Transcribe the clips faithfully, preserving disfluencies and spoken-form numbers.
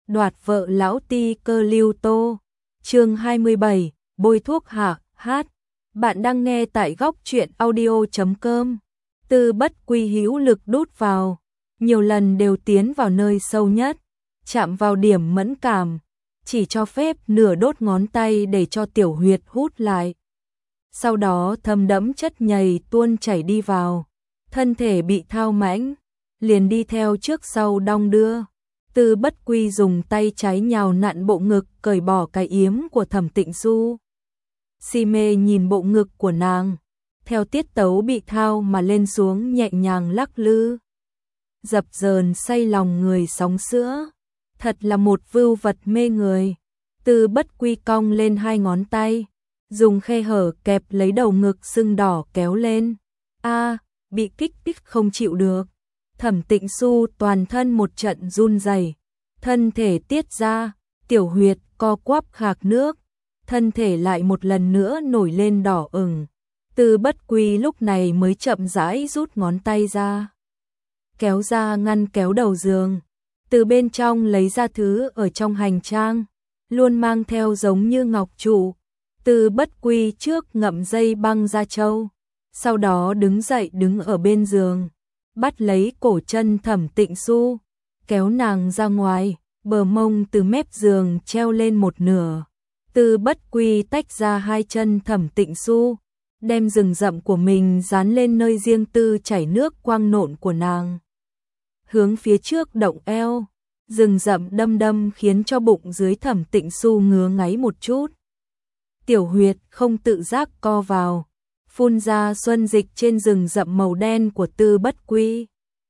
đoạt vợ lão ti cơ Lưu Tô. Chương hai mươi bảy, bôi thuốc hạ, hát. Bạn đang nghe tại góc truyện audio chấm com. Tư Bất Quy hữu lực đút vào, nhiều lần đều tiến vào nơi sâu nhất, chạm vào điểm mẫn cảm, chỉ cho phép nửa đốt ngón tay để cho tiểu huyệt hút lại. Sau đó thấm đẫm chất nhầy tuôn chảy đi vào, thân thể bị thao mãnh, liền đi theo trước sau đong đưa. Tư Bất Quy dùng tay trái nhào nặn bộ ngực, cởi bỏ cái yếm của Thẩm Tịnh Du. Si mê nhìn bộ ngực của nàng, theo tiết tấu bị thao mà lên xuống nhẹ nhàng lắc lư. Dập dờn say lòng người sóng sữa, thật là một vưu vật mê người. Tư Bất Quy cong lên hai ngón tay, dùng khe hở kẹp lấy đầu ngực sưng đỏ kéo lên. A, bị kích thích không chịu được. Thẩm Tịnh Du toàn thân một trận run rẩy, thân thể tiết ra, tiểu huyệt co quắp khạc nước, thân thể lại một lần nữa nổi lên đỏ ửng. Tư Bất Quy lúc này mới chậm rãi rút ngón tay ra, kéo ra ngăn kéo đầu giường, từ bên trong lấy ra thứ ở trong hành trang, luôn mang theo giống như ngọc trụ. Tư Bất Quy trước ngậm dây băng da trâu, sau đó đứng dậy đứng ở bên giường, bắt lấy cổ chân Thẩm Tịnh Du, kéo nàng ra ngoài, bờ mông từ mép giường treo lên một nửa. Tư Bất Quy tách ra hai chân Thẩm Tịnh Du, đem rừng rậm của mình dán lên nơi riêng tư chảy nước quang nộn của nàng. Hướng phía trước động eo, rừng rậm đâm đâm khiến cho bụng dưới Thẩm Tịnh Du ngứa ngáy một chút. Tiểu huyệt không tự giác co vào, phun ra xuân dịch trên rừng rậm màu đen của Tư Bất Quy.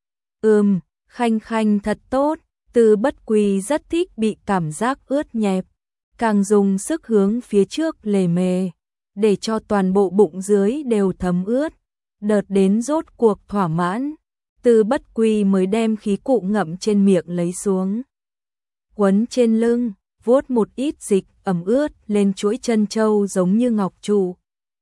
Ừm, khanh khanh thật tốt. Tư Bất Quy rất thích bị cảm giác ướt nhẹp, càng dùng sức hướng phía trước lề mề, để cho toàn bộ bụng dưới đều thấm ướt. Đợt đến rốt cuộc thỏa mãn, Tư Bất Quy mới đem khí cụ ngậm trên miệng lấy xuống, quấn trên lưng, vuốt một ít dịch ẩm ướt lên chuỗi chân châu giống như ngọc trụ.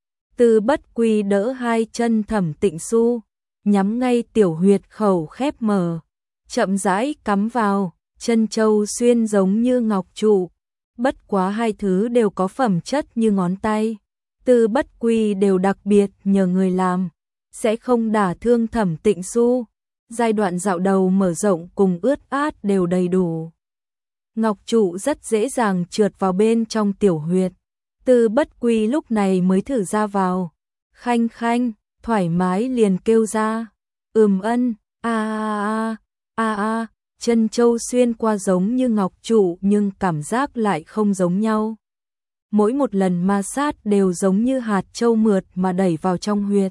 Tư Bất Quy đỡ hai chân Thẩm Tịnh Du, nhắm ngay tiểu huyệt khẩu khép mở, chậm rãi cắm vào, chân châu xuyên giống như ngọc trụ. Bất quá hai thứ đều có phẩm chất như ngón tay, Tư Bất Quy đều đặc biệt nhờ người làm, sẽ không đả thương Thẩm Tịnh Du. Giai đoạn dạo đầu mở rộng cùng ướt át đều đầy đủ, ngọc trụ rất dễ dàng trượt vào bên trong tiểu huyệt. Tư Bất Quy lúc này mới thử ra vào, khanh khanh, thoải mái liền kêu ra, ừm ân, a a a a a, chân châu xuyên qua giống như ngọc trụ nhưng cảm giác lại không giống nhau. Mỗi một lần ma sát đều giống như hạt châu mượt mà đẩy vào trong huyệt.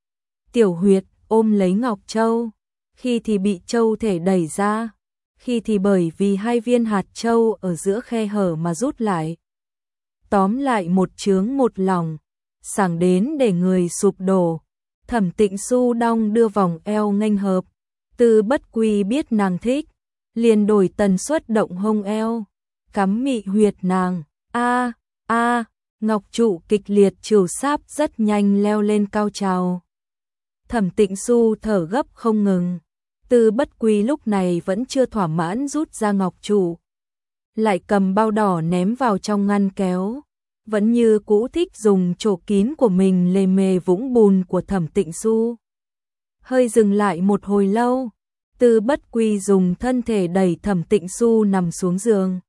Tiểu huyệt ôm lấy ngọc châu, khi thì bị châu thể đẩy ra, khi thì bởi vì hai viên hạt châu ở giữa khe hở mà rút lại. Tóm lại một chướng một lòng, sảng đến để người sụp đổ. Thẩm Tịnh Du đong đưa vòng eo nghênh hợp, Tư Bất Quy biết nàng thích, liền đổi tần suất động hông eo, cắm mị huyệt nàng. A a, ngọc trụ kịch liệt trìu sáp rất nhanh leo lên cao trào. Thẩm Tịnh Du thở gấp không ngừng. Tư Bất Quy lúc này vẫn chưa thỏa mãn rút ra ngọc trụ, lại cầm bao đỏ ném vào trong ngăn kéo, vẫn như cũ thích dùng chỗ kín của mình lề mề vũng bùn của Thẩm Tịnh Du. Hơi dừng lại một hồi lâu, Tư Bất Quy dùng thân thể đẩy Thẩm Tịnh Du nằm xuống giường,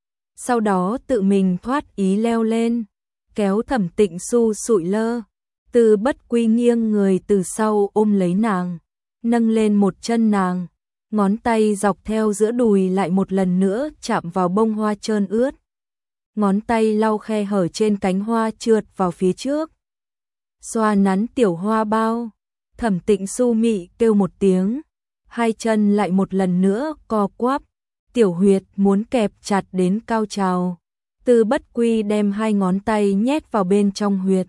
sau đó tự mình thoát ý leo lên, kéo Thẩm Tịnh Du sụi lơ. Tư Bất Quy nghiêng người từ sau ôm lấy nàng, nâng lên một chân nàng, ngón tay dọc theo giữa đùi lại một lần nữa chạm vào bông hoa trơn ướt. Ngón tay lau khe hở trên cánh hoa trượt vào phía trước, xoa nắn tiểu hoa bao. Thẩm Tịnh Du mị kêu một tiếng, hai chân lại một lần nữa co quắp, tiểu huyệt muốn kẹp chặt đến cao trào. Tư Bất Quy đem hai ngón tay nhét vào bên trong huyệt,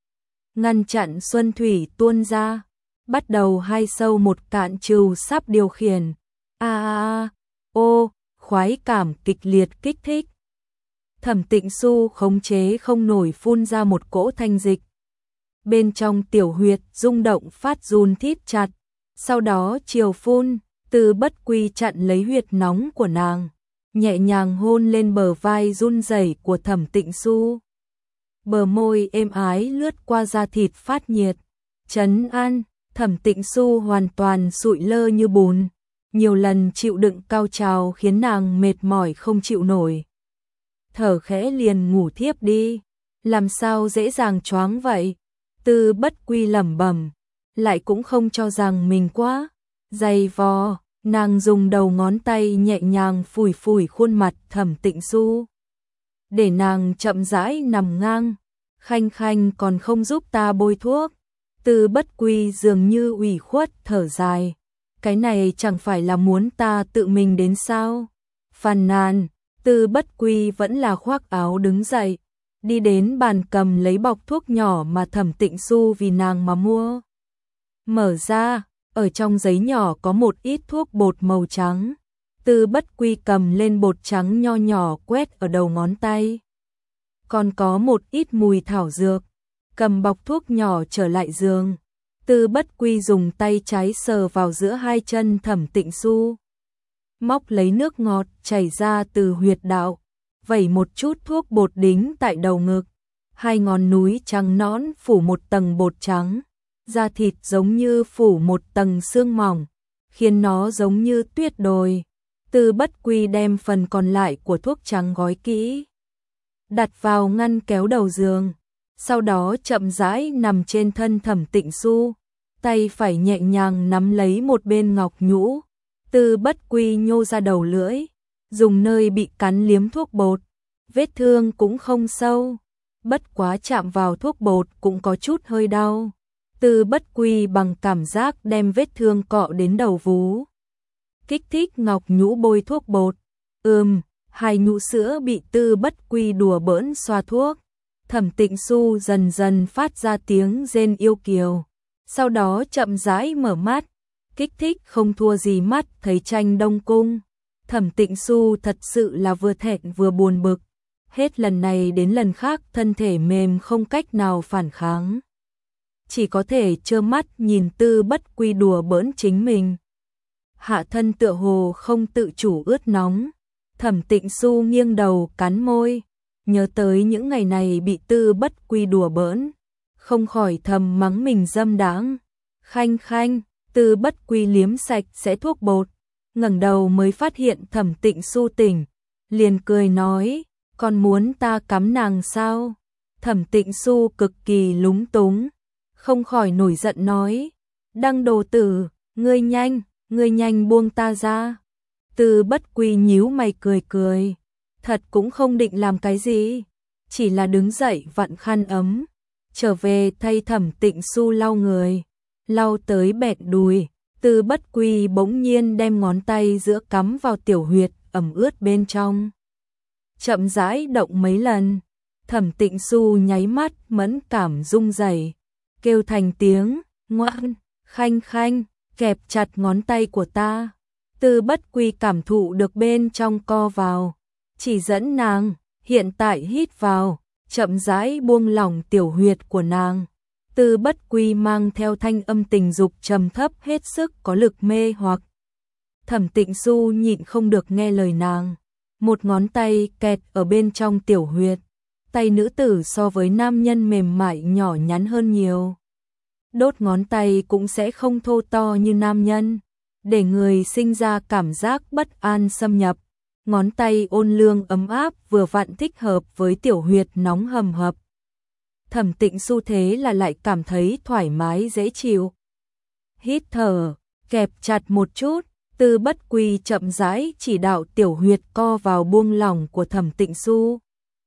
ngăn chặn xuân thủy tuôn ra, bắt đầu hai sâu một cạn trừ sắp điều khiển. A a a, ô, khoái cảm kịch liệt kích thích. Thẩm Tịnh Du khống chế không nổi phun ra một cỗ thanh dịch. Bên trong tiểu huyệt rung động phát run thít chặt, sau đó chiều phun, Tư Bất Quy chặn lấy huyệt nóng của nàng, nhẹ nhàng hôn lên bờ vai run rẩy của Thẩm Tịnh Xu. Bờ môi êm ái lướt qua da thịt phát nhiệt, trấn an. Thẩm Tịnh Xu hoàn toàn sụi lơ như bùn, nhiều lần chịu đựng cao trào khiến nàng mệt mỏi không chịu nổi. Thở khẽ liền ngủ thiếp đi, làm sao dễ dàng choáng vậy? Tư Bất Quy lẩm bẩm, lại cũng không cho rằng mình quá dày vò, nàng dùng đầu ngón tay nhẹ nhàng phủi phủi khuôn mặt Thẩm Tịnh Xu, để nàng chậm rãi nằm ngang. Khanh khanh còn không giúp ta bôi thuốc. Tư Bất Quy dường như ủy khuất thở dài, cái này chẳng phải là muốn ta tự mình đến sao? Phàn nàn. Tư Bất Quy vẫn là khoác áo đứng dậy, đi đến bàn cầm lấy bọc thuốc nhỏ mà Thẩm Tịnh Xu vì nàng mà mua. Mở ra, ở trong giấy nhỏ có một ít thuốc bột màu trắng. Tư Bất Quy cầm lên bột trắng nho nhỏ quét ở đầu ngón tay. Còn có một ít mùi thảo dược. Cầm bọc thuốc nhỏ trở lại giường. Tư Bất Quy dùng tay trái sờ vào giữa hai chân Thẩm Tịnh Xu, móc lấy nước ngọt chảy ra từ huyệt đạo, vẩy một chút thuốc bột đính tại đầu ngực. Hai ngón núi trắng nõn phủ một tầng bột trắng, da thịt giống như phủ một tầng xương mỏng, khiến nó giống như tuyết đồi. Tư Bất Quy đem phần còn lại của thuốc trắng gói kỹ, đặt vào ngăn kéo đầu giường, sau đó chậm rãi nằm trên thân Thẩm Tịnh Xu, tay phải nhẹ nhàng nắm lấy một bên ngọc nhũ. Tư Bất Quy nhô ra đầu lưỡi, dùng nơi bị cắn liếm thuốc bột, vết thương cũng không sâu, bất quá chạm vào thuốc bột cũng có chút hơi đau. Tư Bất Quy bằng cảm giác đem vết thương cọ đến đầu vú, kích thích ngọc nhũ bôi thuốc bột. Ừm, hai nhũ sữa bị Tư Bất Quy đùa bỡn xoa thuốc. Thẩm Tịnh Xu dần dần phát ra tiếng rên yêu kiều, sau đó chậm rãi mở mắt, kích thích không thua gì mắt thấy tranh Đông Cung. Thẩm Tịnh Xu thật sự là vừa thẹn vừa buồn bực, hết lần này đến lần khác thân thể mềm không cách nào phản kháng, chỉ có thể trơ mắt nhìn Tư Bất Quy đùa bỡn chính mình. Hạ thân tựa hồ không tự chủ ướt nóng. Thẩm Tịnh Xu nghiêng đầu cắn môi, nhớ tới những ngày này bị Tư Bất Quy đùa bỡn, không khỏi thầm mắng mình dâm đãng. Khanh khanh. Tư Bất Quy liếm sạch sẽ thuốc bột, ngẩng đầu mới phát hiện Thẩm Tịnh Xu tỉnh, liền cười nói, còn muốn ta cắm nàng sao? Thẩm Tịnh Xu cực kỳ lúng túng, không khỏi nổi giận nói, Đăng đồ tử, ngươi nhanh, ngươi nhanh buông ta ra. Tư Bất Quy nhíu mày cười cười, thật cũng không định làm cái gì, chỉ là đứng dậy vặn khăn ấm, trở về thay Thẩm Tịnh Xu lau người, lau tới bẹt đùi. Tư Bất Quy bỗng nhiên đem ngón tay giữa cắm vào tiểu huyệt ẩm ướt bên trong, chậm rãi động mấy lần. Thẩm Tịnh Xu nháy mắt mẫn cảm rung rẩy, kêu thành tiếng ngoan. Khanh khanh, kẹp chặt ngón tay của ta. Tư Bất Quy cảm thụ được bên trong co vào, chỉ dẫn nàng hiện tại hít vào, chậm rãi buông lỏng tiểu huyệt của nàng. Tư Bất Quy mang theo thanh âm tình dục trầm thấp hết sức có lực mê hoặc. Thẩm Tịnh Xu nhịn không được nghe lời nàng, một ngón tay kẹt ở bên trong tiểu huyệt. Tay nữ tử so với nam nhân mềm mại nhỏ nhắn hơn nhiều, đốt ngón tay cũng sẽ không thô to như nam nhân, để người sinh ra cảm giác bất an xâm nhập. Ngón tay ôn lương ấm áp vừa vặn thích hợp với tiểu huyệt nóng hầm hập. Thẩm Tịnh Xu thế là lại cảm thấy thoải mái dễ chịu. Hít thở, kẹp chặt một chút, Tư Bất Quy chậm rãi chỉ đạo tiểu huyệt co vào buông lỏng của Thẩm Tịnh Xu.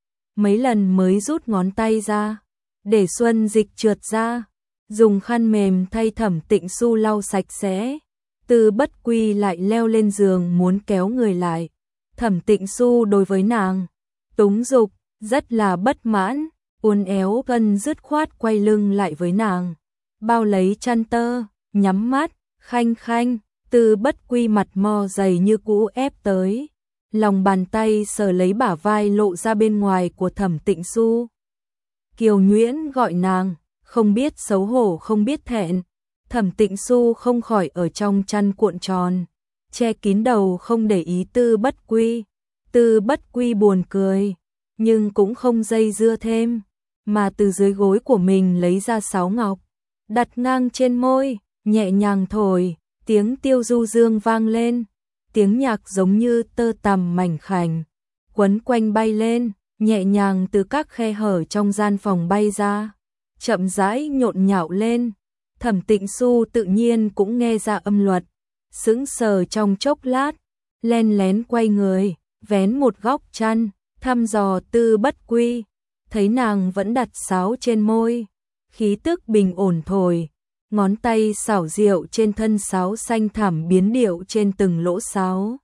Mấy lần mới rút ngón tay ra, để xuân dịch trượt ra, dùng khăn mềm thay Thẩm Tịnh Xu lau sạch sẽ. Tư Bất Quy lại leo lên giường muốn kéo người lại. Thẩm Tịnh Xu đối với nàng túng dục rất là bất mãn, uốn éo gần dứt khoát quay lưng lại với nàng, bao lấy chăn tơ, nhắm mắt. Khanh khanh. Tư Bất Quy mặt mo dày như cũ ép tới, lòng bàn tay sờ lấy bả vai lộ ra bên ngoài của Thẩm Tịnh Xu. Kiều nhuyễn gọi nàng, không biết xấu hổ không biết thẹn. Thẩm Tịnh Xu không khỏi ở trong chăn cuộn tròn, che kín đầu không để ý Tư Bất Quy. Tư Bất Quy buồn cười, nhưng cũng không dây dưa thêm, mà từ dưới gối của mình lấy ra sáo ngọc, đặt ngang trên môi, nhẹ nhàng thổi, tiếng tiêu du dương vang lên, tiếng nhạc giống như tơ tằm mảnh khảnh, quấn quanh bay lên, nhẹ nhàng từ các khe hở trong gian phòng bay ra, chậm rãi nhộn nhạo lên. Thẩm Tịnh Xu tự nhiên cũng nghe ra âm luật, sững sờ trong chốc lát, len lén quay người, vén một góc chăn, thăm dò Tư Bất Quy, thấy nàng vẫn đặt sáo trên môi, khí tức bình ổn thổi, ngón tay xảo diệu trên thân sáo xanh thẳm biến điệu trên từng lỗ sáo.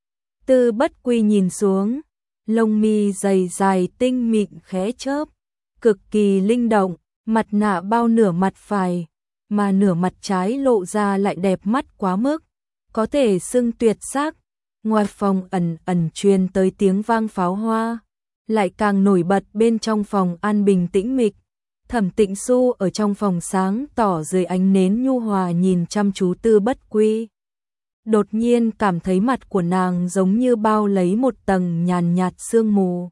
Tư Bất Quy nhìn xuống, lông mi dày dài tinh mịn khẽ chớp, cực kỳ linh động, mặt nạ bao nửa mặt phải, mà nửa mặt trái lộ ra lại đẹp mắt quá mức, có thể xưng tuyệt sắc. Ngoài phòng ẩn ẩn truyền tới tiếng vang pháo hoa, lại càng nổi bật bên trong phòng an bình tĩnh mịch. Thẩm Tịnh Xu ở trong phòng sáng tỏ dưới ánh nến nhu hòa nhìn chăm chú Tư Bất Quy. Đột nhiên cảm thấy mặt của nàng giống như bao lấy một tầng nhàn nhạt sương mù.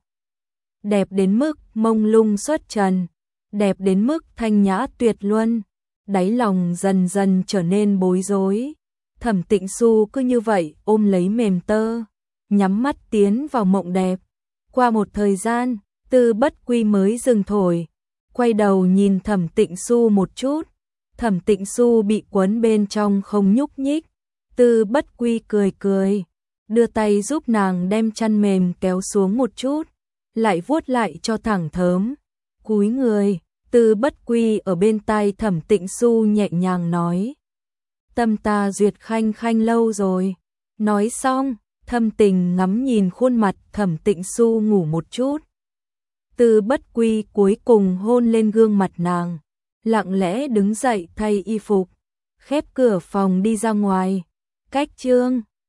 Đẹp đến mức mông lung xuất trần, đẹp đến mức thanh nhã tuyệt luân, đáy lòng dần dần trở nên bối rối. Thẩm Tịnh Xu cứ như vậy ôm lấy mềm tơ, nhắm mắt tiến vào mộng đẹp. Qua một thời gian, Tư Bất Quy mới dừng thổi, quay đầu nhìn Thẩm Tịnh Xu một chút. Thẩm Tịnh Xu bị quấn bên trong không nhúc nhích. Tư Bất Quy cười cười, đưa tay giúp nàng đem chăn mềm kéo xuống một chút, lại vuốt lại cho thẳng thớm. Cúi người, Tư Bất Quy ở bên tai Thẩm Tịnh Xu nhẹ nhàng nói: "Tâm ta duyệt khanh khanh lâu rồi." Nói xong, thâm tình ngắm nhìn khuôn mặt Thẩm Tịnh Xu ngủ một chút. Tư Bất Quy cuối cùng hôn lên gương mặt nàng, lặng lẽ đứng dậy thay y phục, khép cửa phòng đi ra ngoài. Cách chương